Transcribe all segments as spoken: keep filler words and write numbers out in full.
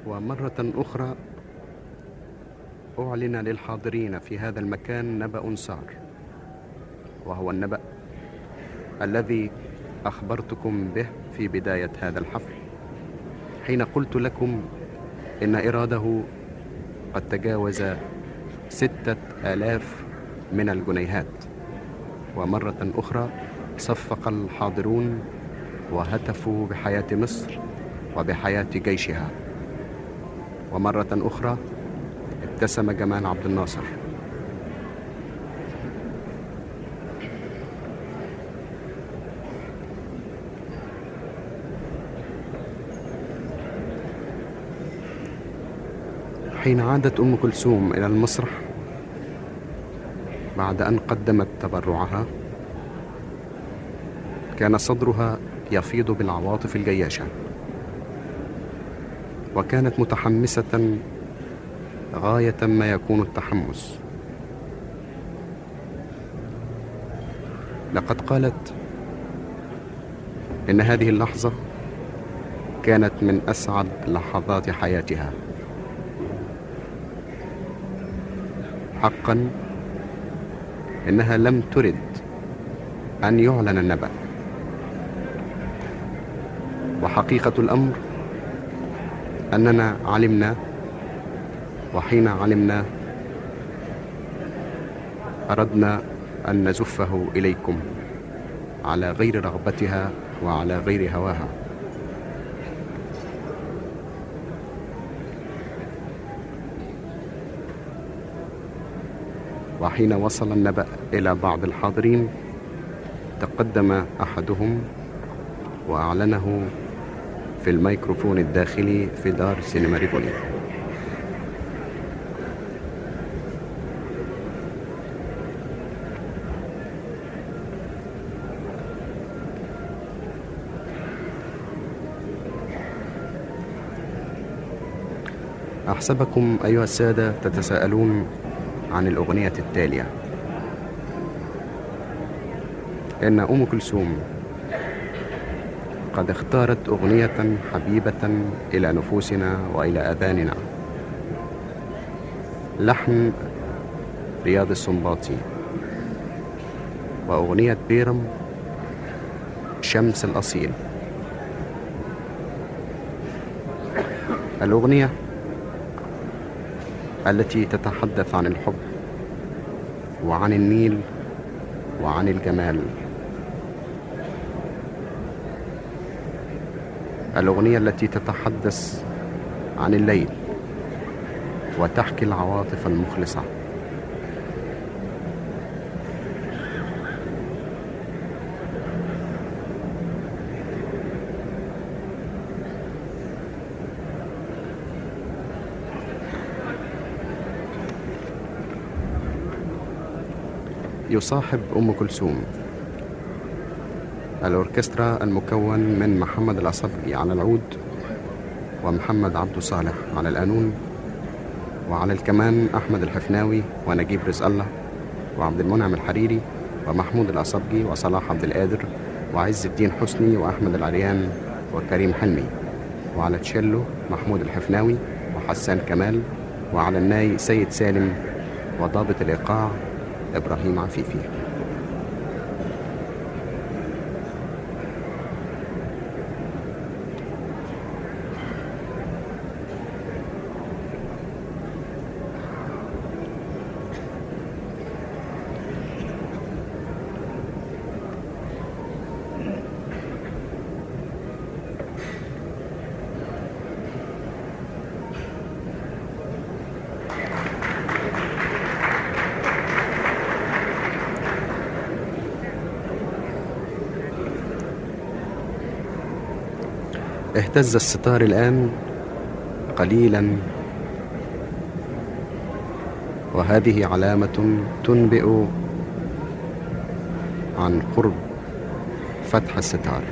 ومرة أخرى أعلن للحاضرين في هذا المكان نبأ سار، وهو النبأ الذي أخبرتكم به في بداية هذا الحفل، حين قلت لكم إن إراده قد تجاوز ستة آلاف من الجنيهات. ومرة أخرى صفق الحاضرون وهتفوا بحياة مصر وبحياة جيشها. ومرة أخرى ابتسم جمال عبد الناصر. حين عادت أم كلثوم إلى المسرح بعد أن قدمت تبرعها، كان صدرها يفيض بالعواطف الجياشة، وكانت متحمسة غاية ما يكون التحمس. لقد قالت إن هذه اللحظة كانت من أسعد لحظات حياتها. حقا إنها لم ترد أن يعلن النبأ، وحقيقة الأمر أننا علمنا، وحين علمنا أردنا أن نزفه إليكم على غير رغبتها وعلى غير هواها. وحين وصل النبأ إلى بعض الحاضرين، تقدم أحدهم وأعلنه في الميكروفون الداخلي في دار سينما ريفولي. أحسبكم أيها السادة تتساءلون عن الأغنية التالية. إن أم كلثوم قد اختارت أغنية حبيبة إلى نفوسنا وإلى أذاننا، لحن رياض السنباطي، وأغنية بيرم شمس الأصيل. الأغنية التي تتحدث عن الحب وعن النيل وعن الجمال. الأغنية التي تتحدث عن الليل وتحكي العواطف المخلصة. يصاحب أم كلثوم الأوركسترا المكون من محمد الأصبجي على العود، ومحمد عبد صالح على القانون، وعلى الكمان أحمد الحفناوي ونجيب رزق الله وعبد المنعم الحريري ومحمود الأصبجي وصلاح عبد القادر وعز الدين حسني وأحمد العريان وكريم حلمي، وعلى تشيلو محمود الحفناوي وحسان كمال، وعلى الناي سيد سالم، وضابط الإيقاع إبراهيم عفيفي. اهتز الستار الآن قليلا، وهذه علامة تنبئ عن قرب فتح الستار.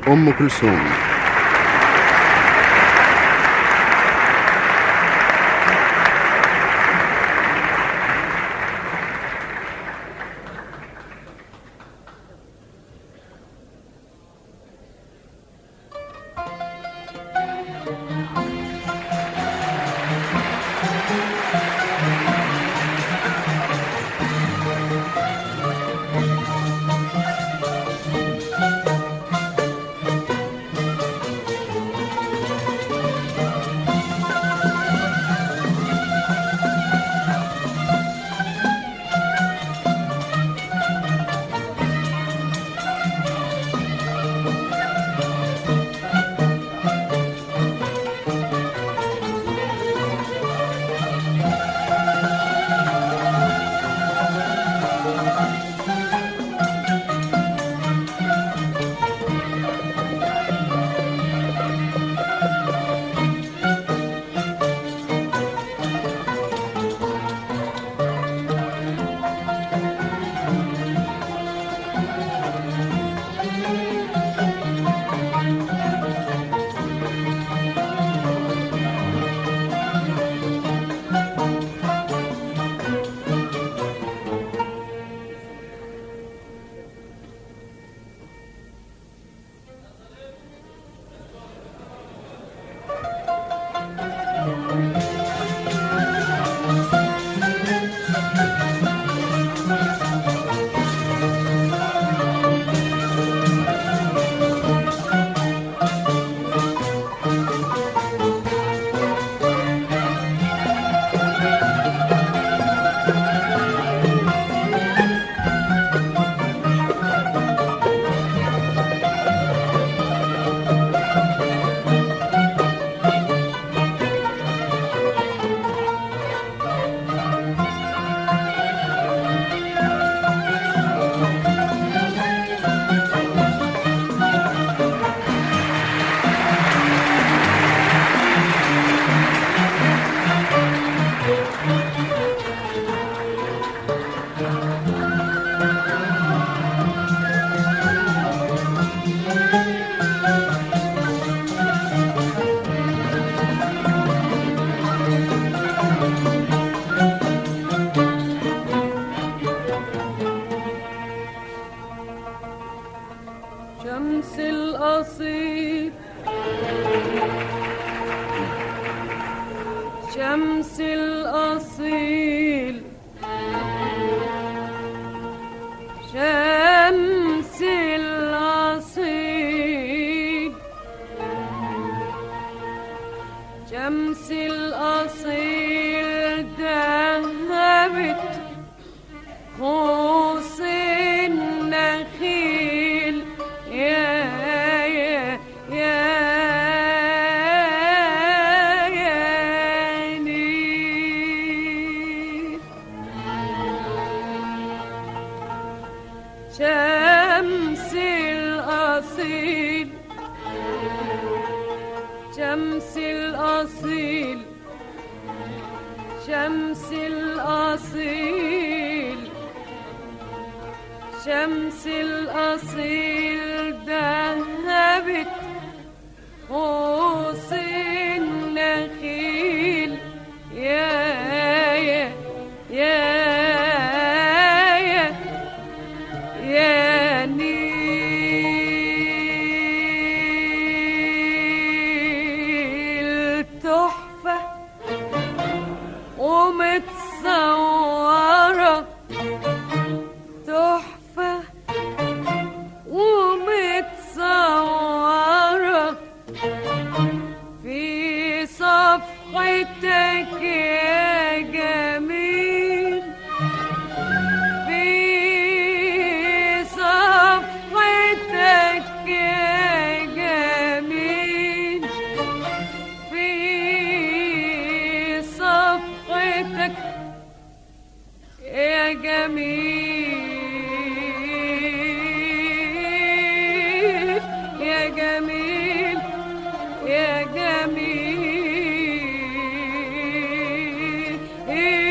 أم كلثوم. شمس الأصيل شمس الأصيل شمس الأصيل شمس الأصيل ذهبت خوص النخيل يا يا يا يا نيل شمس الأصيل شمس الأصيل شمس الأصيل شمس الأصيل ذهبت خوص النخيل يا يا يا يا يا نيل تحفة ومتصورة تحفة ومتصورة في صفحتك يا جميل في صفحتك يا جميل في صفحتك يا جميل يا جميل يا جميل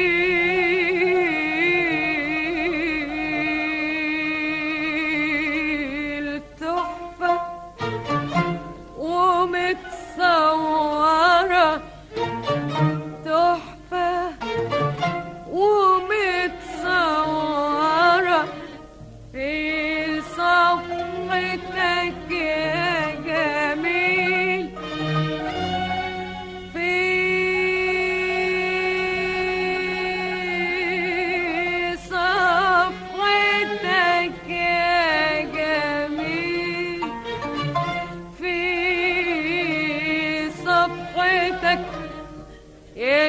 يا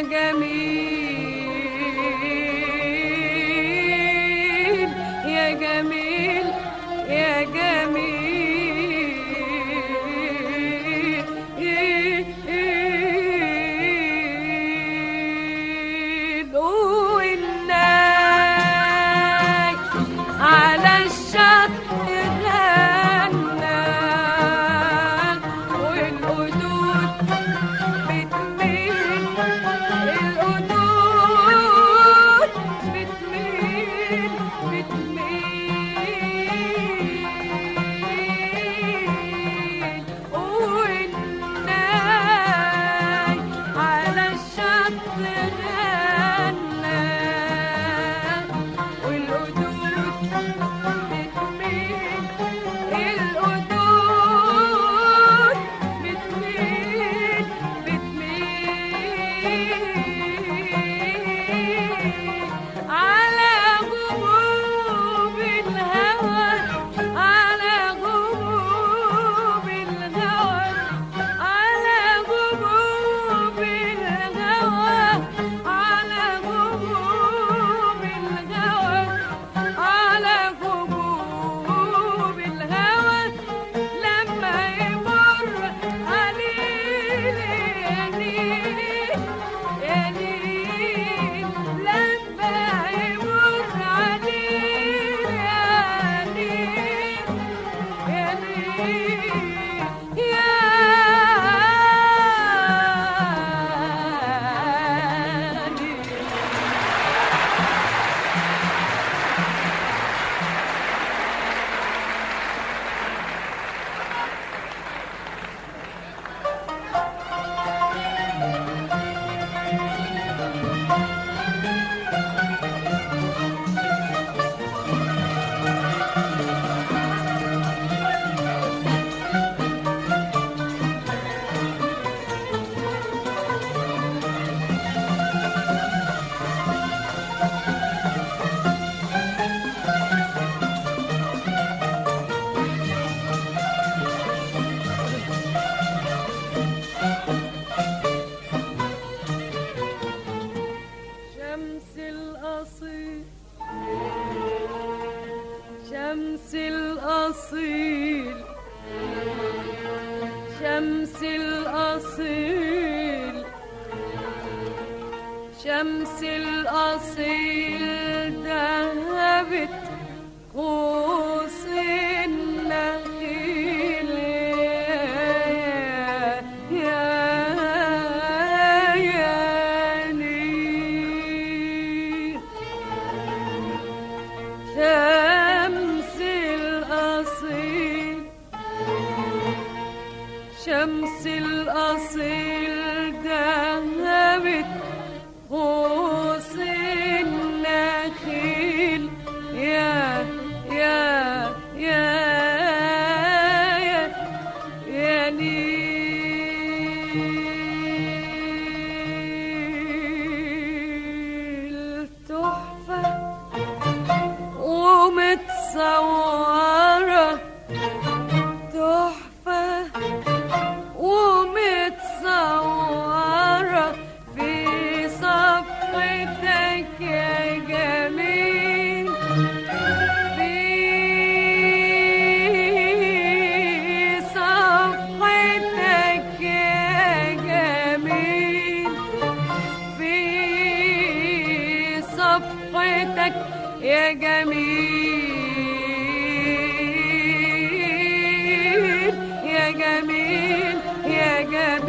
جميل يا جميل يا جميل والناي على الشط غنى والقدود بتميل القدود بتميل بتميل والناي على الشط غنى والقدود بتميل القدود بتميل بتميل على غروب الهوى على غروب الهوى على غروب الهوى على غروب الهوى على غروب الهوى لما يمر عليل يا نيل يا نيل لما يمر عليل يا نيل يا نيل يا نيل شمس الأصيل شمس الأصيل شمس الأصيل شمس الأصيل ذهبت قوس النخيل يا يا نيل شمس الأصيل شمس الأصيل ذهبت قوس النخيل يا يا يا يا يا نيل تحفة ومتصورة تحفة ومتصورة في صفحتك يا جميل في صفحتك يا جميل في صفحتك يا جميل يا جميل يا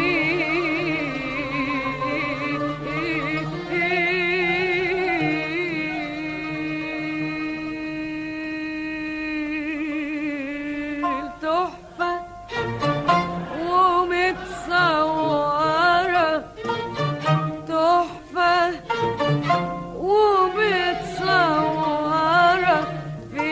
جميل تحفة ومتصورة تحفة ومتصورة في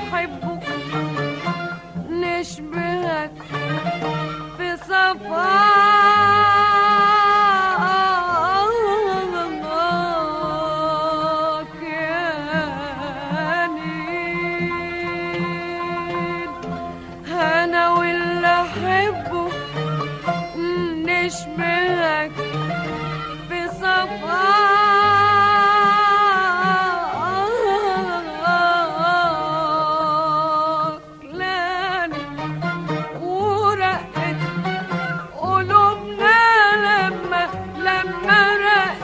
نحبه نشبهك في صفاك يا نيل أنا واللي أحبه نشبهك في صفاك لاني ورقت قلوبنا لما لما رق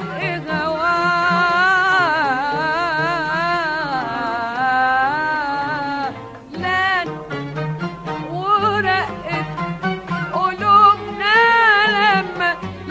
هواك لاني ورقت قلوبنا لما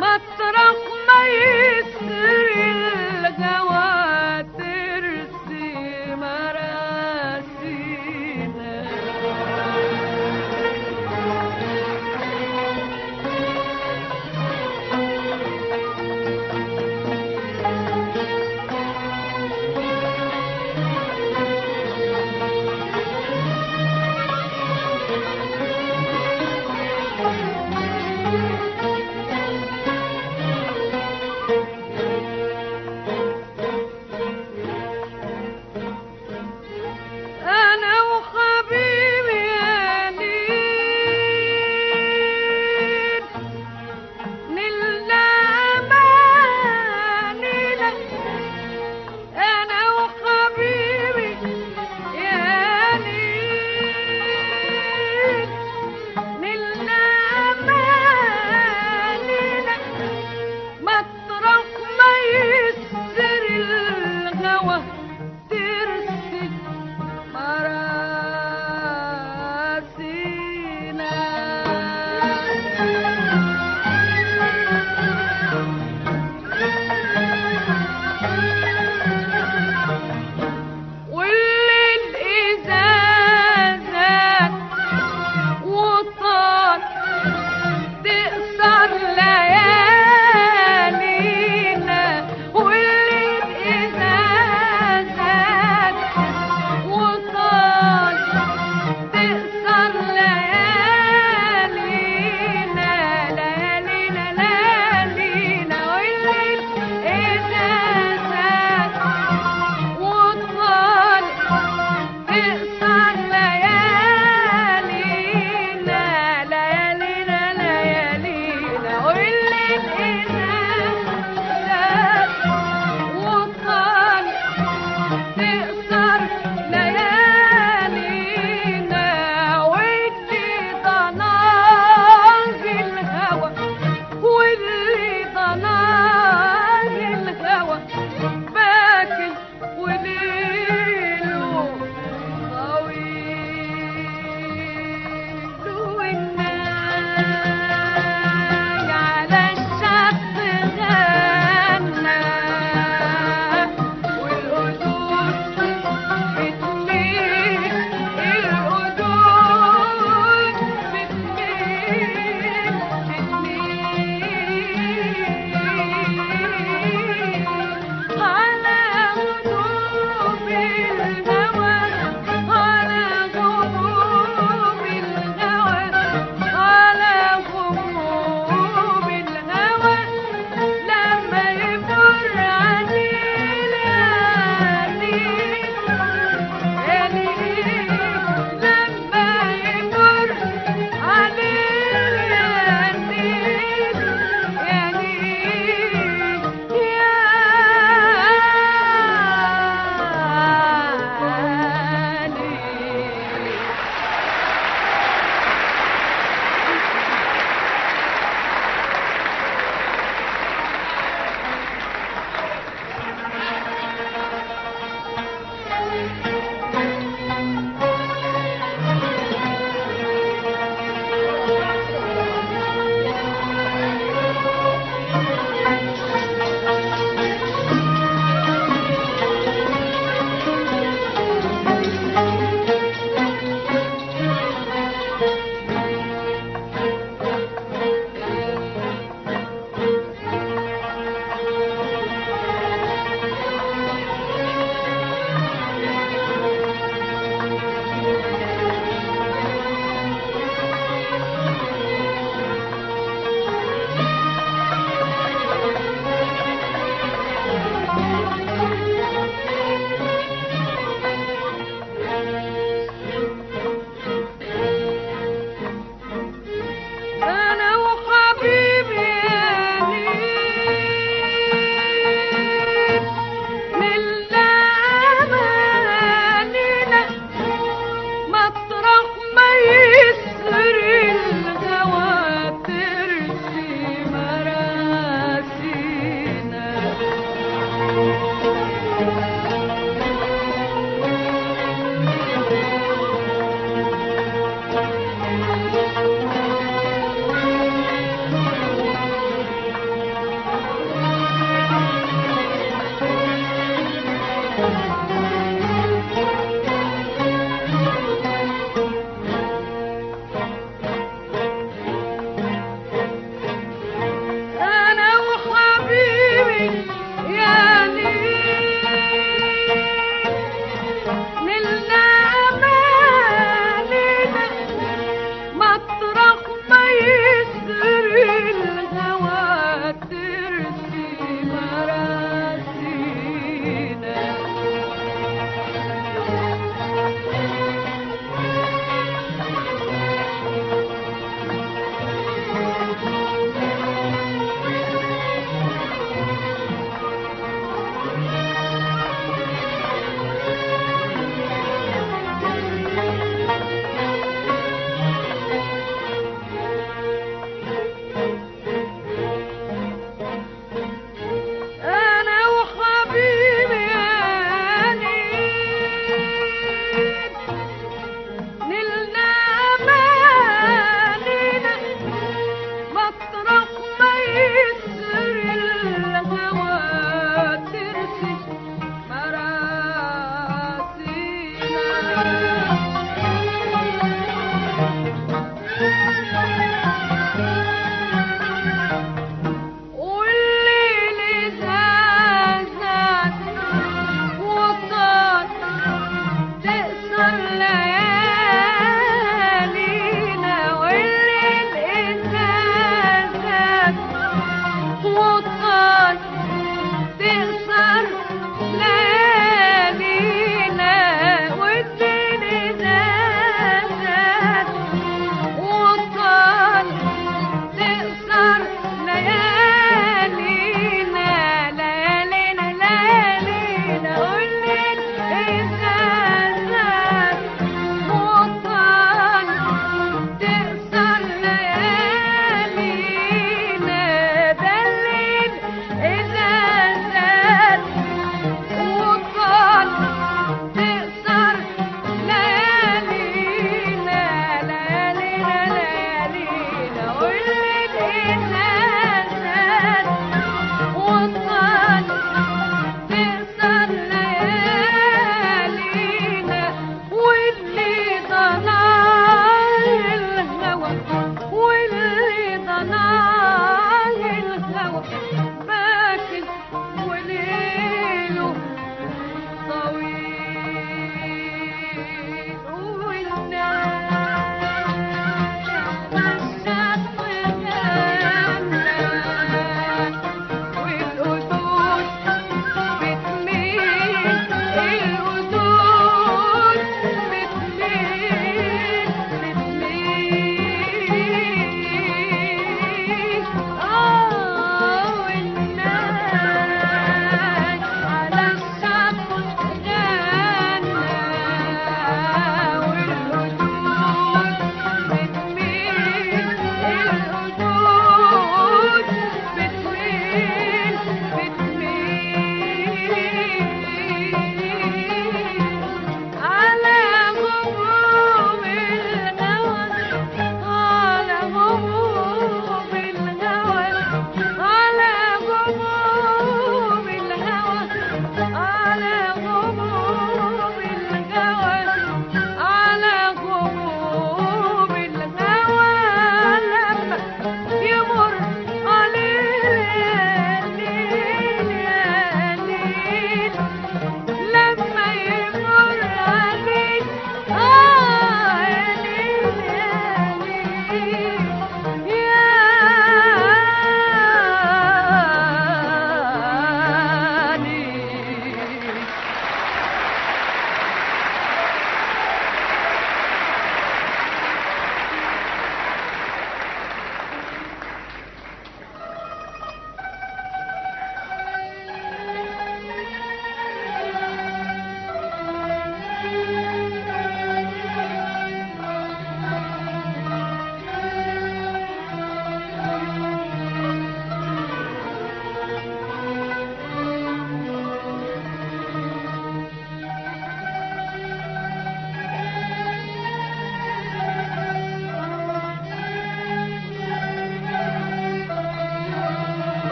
مطرح ما يسري الجوى ترسي مراسينا.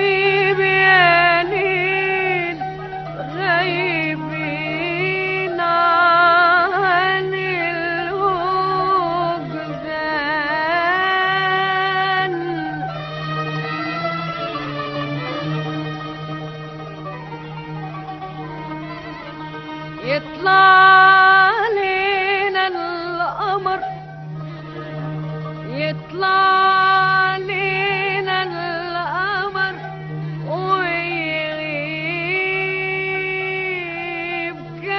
حبيبي يا نيل غايبين عن الوجدان. يطلع علينا القمر يطلع علينا القمر ويغيب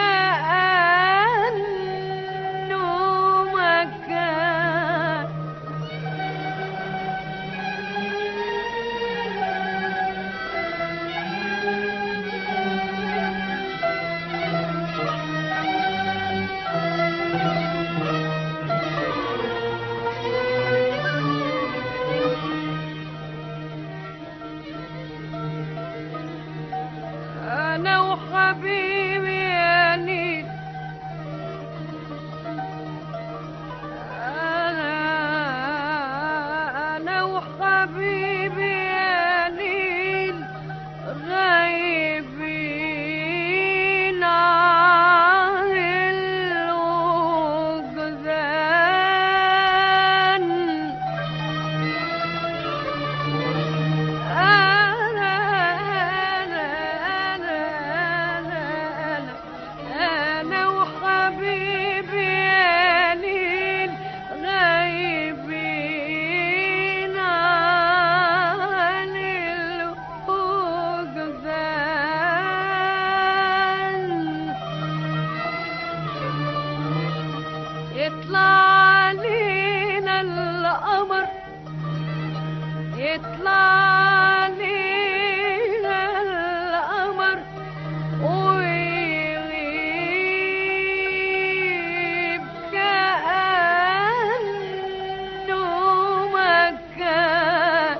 كأنه ما كان. أنا وحبيبي يا نيل أنا أنا وحبيبي يا نيل غايبين عن الوجدان. أنا أنا أنا أنا أنا وحبيبي يا نيل غايبين عن الوجدان. يطلع علينا القمر يطلع علينا القمر ويغيب كأنه ما كان.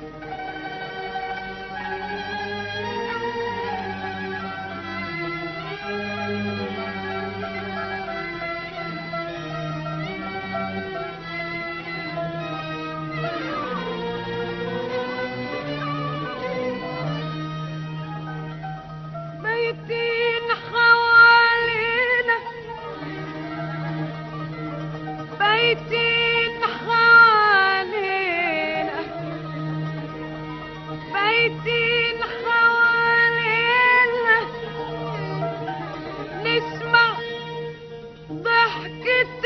بيتين حوالينا بيتين حوالينا بيتين حوالينا نسمع ضحكة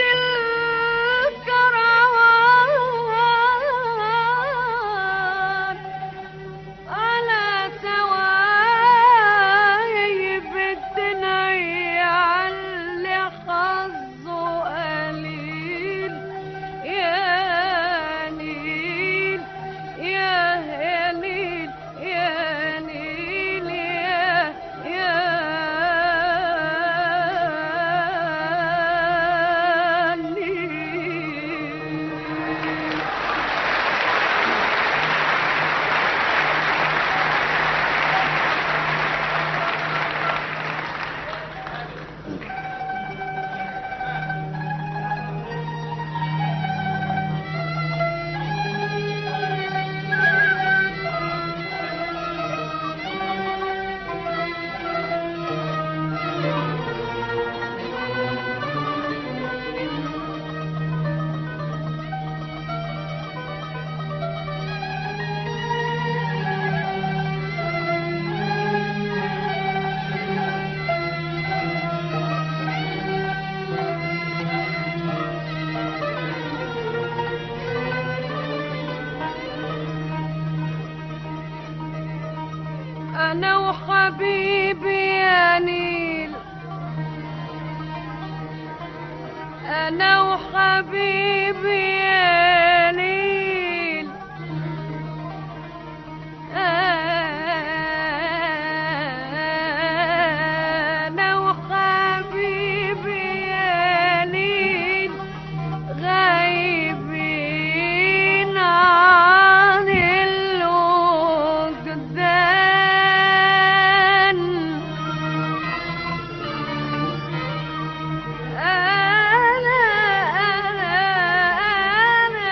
الكروان على سوايب الدنيا على حظه قليل. يا نيل يا نيل يا نيل يا يا أنا وحبيبي يا نيل أنا وحبيبي يا نيل أنا وحبيبي يا نيل غايبين عن الوجدان. أنا أنا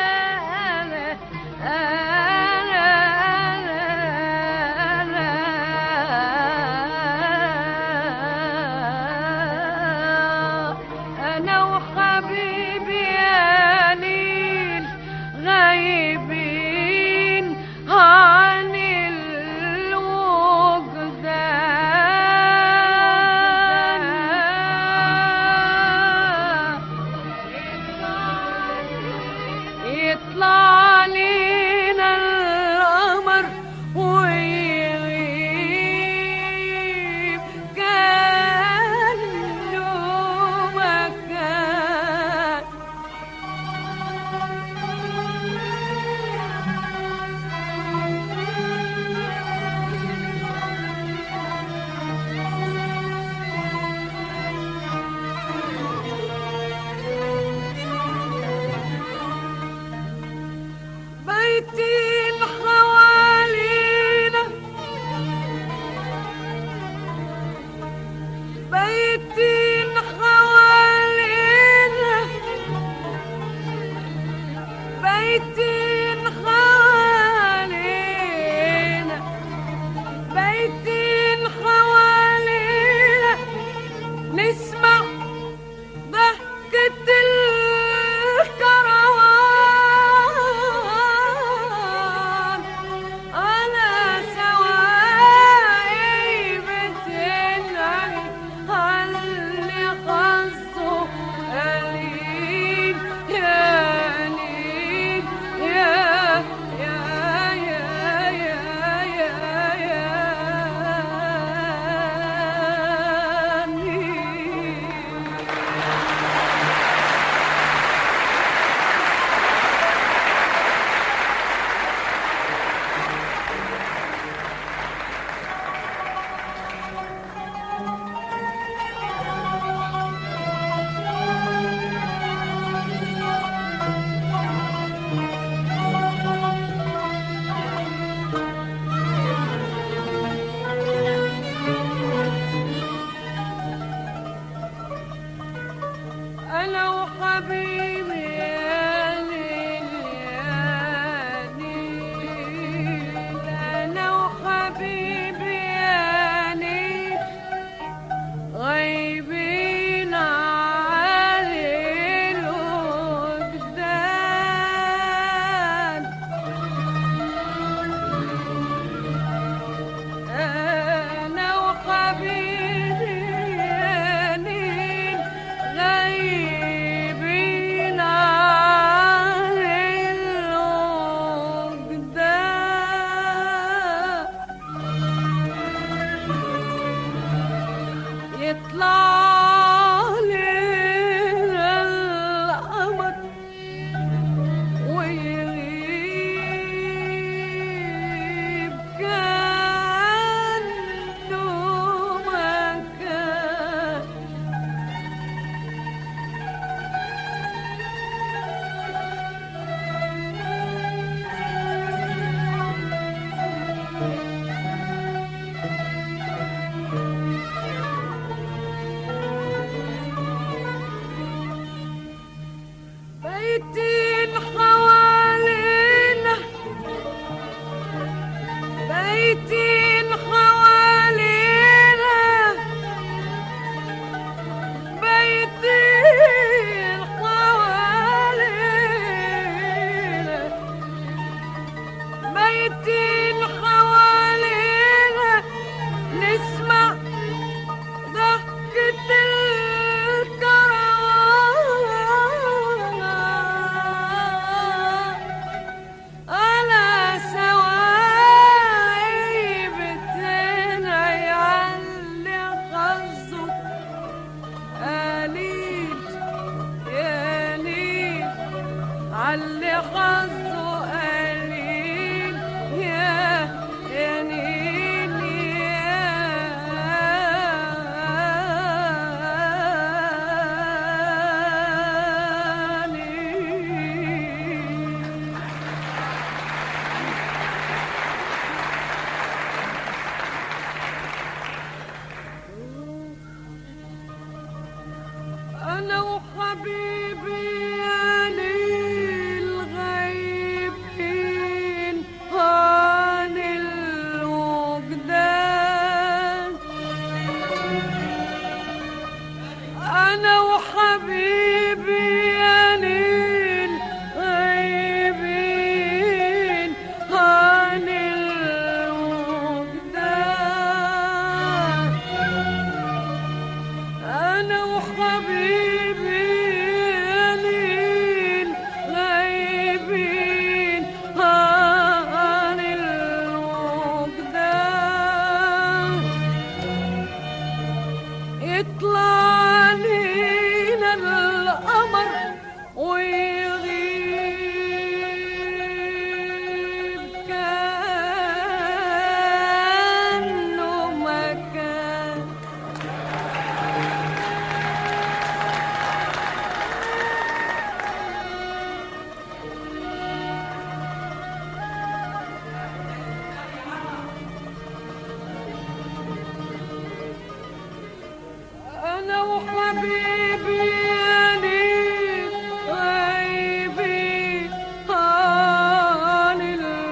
وحبيبي ليل غايبين عن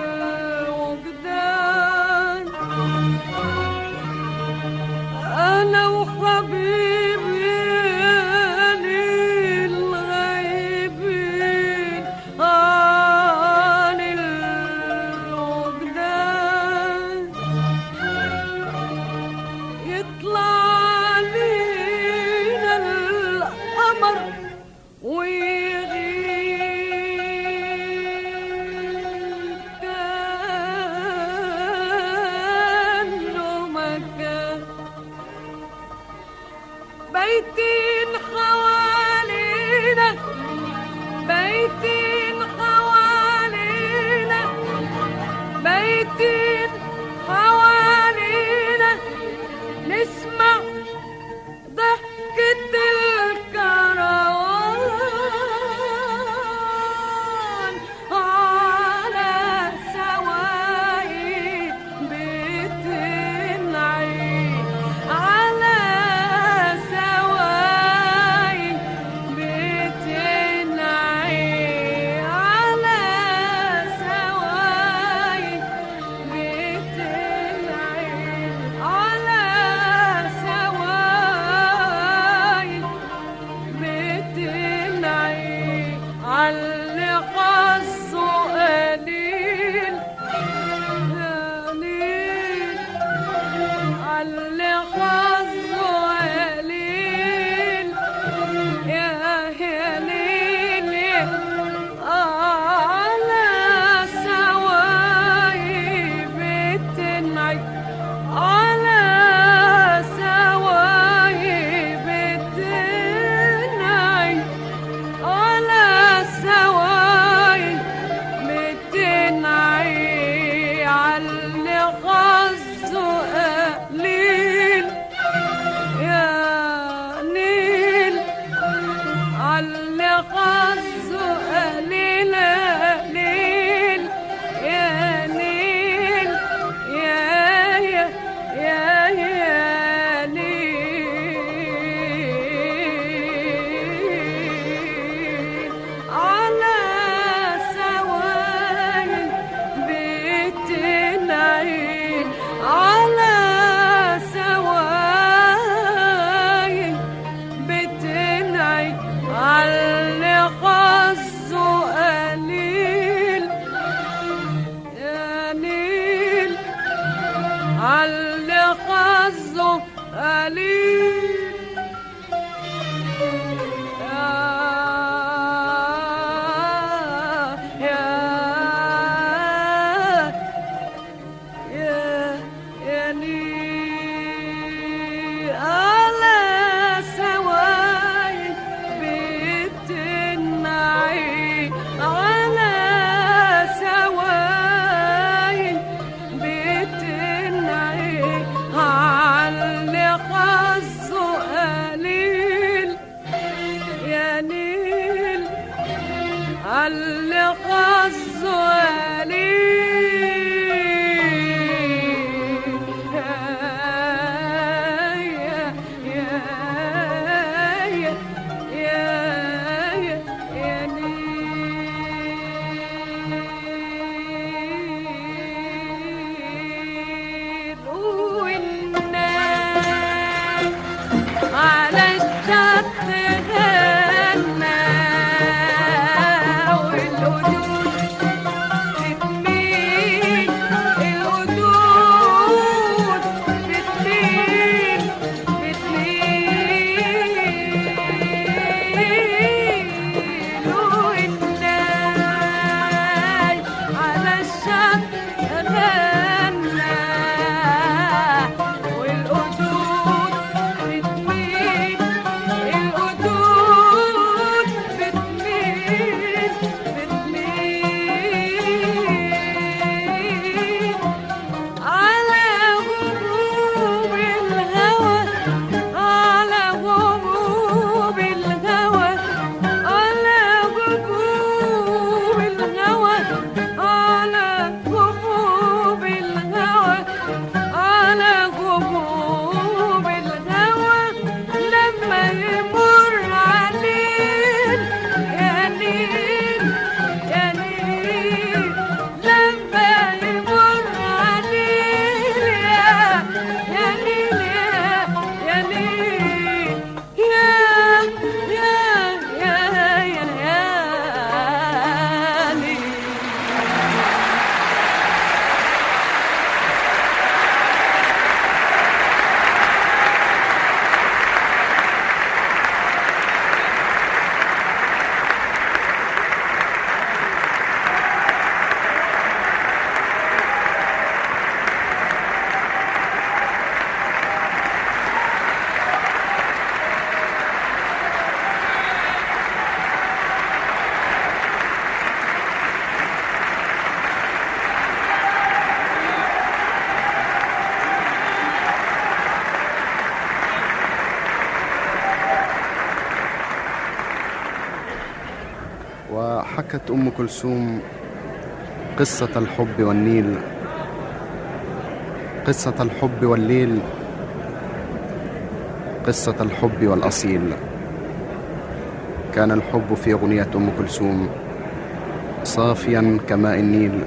الوجدان. أنا وحبيبي ليل غايبين عن الوجدان. يطلع علينا القمر ويغيب كأنه ما كان. بيتين حوالينا بيتين حوالينا بيتين حوالينا نسمع ضحكة الكروان على سوايق بتنعي على سوايق بتنعي على سوايق بتنعي على سوايق بتنعي على حظه قليل قليل على حظه قليل يا يا ليل على سوايق بتنعي على سوايق بتنعي على سوايق بتنعي على حظه قليل يا نيل على حظه قليل ليل يا نيل يا يا يا يا نيل على سوايق بتنعي على سوايق بتنعي على حظه قليل يا نيل على حظه قليل يا يا يا يا نيل على سوايق بتنعي على سوايق بتنعي على حظه حكت أم كلثوم قصة الحب والنيل، قصة الحب والليل، قصة الحب والأصيل. كان الحب في أغنية أم كلثوم صافيا كماء النيل،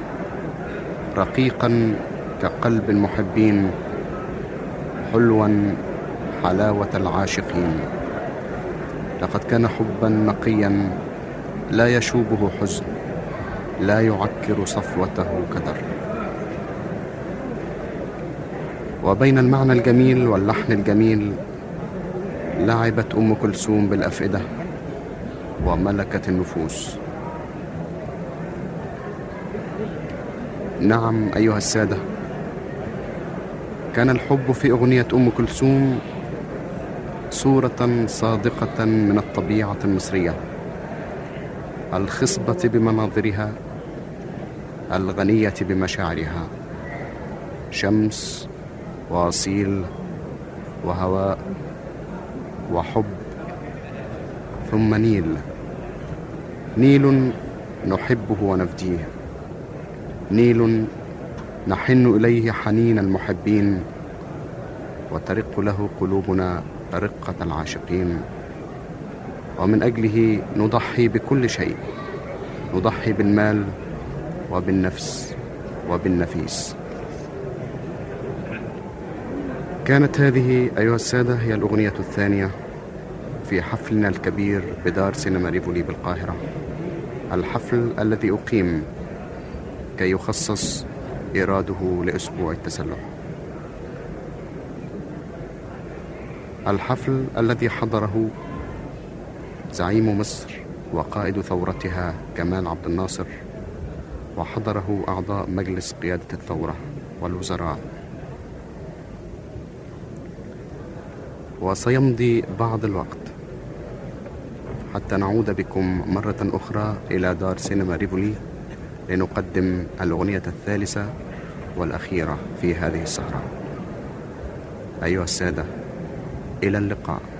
رقيقا كقلب المحبين، حلوا حلاوة العاشقين. لقد كان حبا نقيا لا يشوبه حزن، لا يعكر صفوته كدر. وبين المعنى الجميل واللحن الجميل لعبت أم كلثوم بالأفئدة وملكت النفوس. نعم أيها السادة، كان الحب في أغنية أم كلثوم صورة صادقة من الطبيعة المصرية الخصبة بمناظرها، الغنية بمشاعرها. شمس وأصيل وهواء وحب، ثم نيل، نيل نحبه ونفديه، نيل نحن إليه حنين المحبين، وترق له قلوبنا رقة العاشقين. ومن أجله نضحي بكل شيء، نضحي بالمال وبالنفس وبالنفيس. كانت هذه أيها السادة هي الأغنية الثانية في حفلنا الكبير بدار سينما ريفولي بالقاهرة، الحفل الذي أقيم كي يخصص إراده لأسبوع التسلح، الحفل الذي حضره زعيم مصر وقائد ثورتها كمال عبد الناصر، وحضره أعضاء مجلس قيادة الثورة والوزراء. وسيمضي بعض الوقت حتى نعود بكم مرة أخرى إلى دار سينما ريفولي لنقدم الأغنية الثالثة والأخيرة في هذه السهرة. أيها السادة، إلى اللقاء.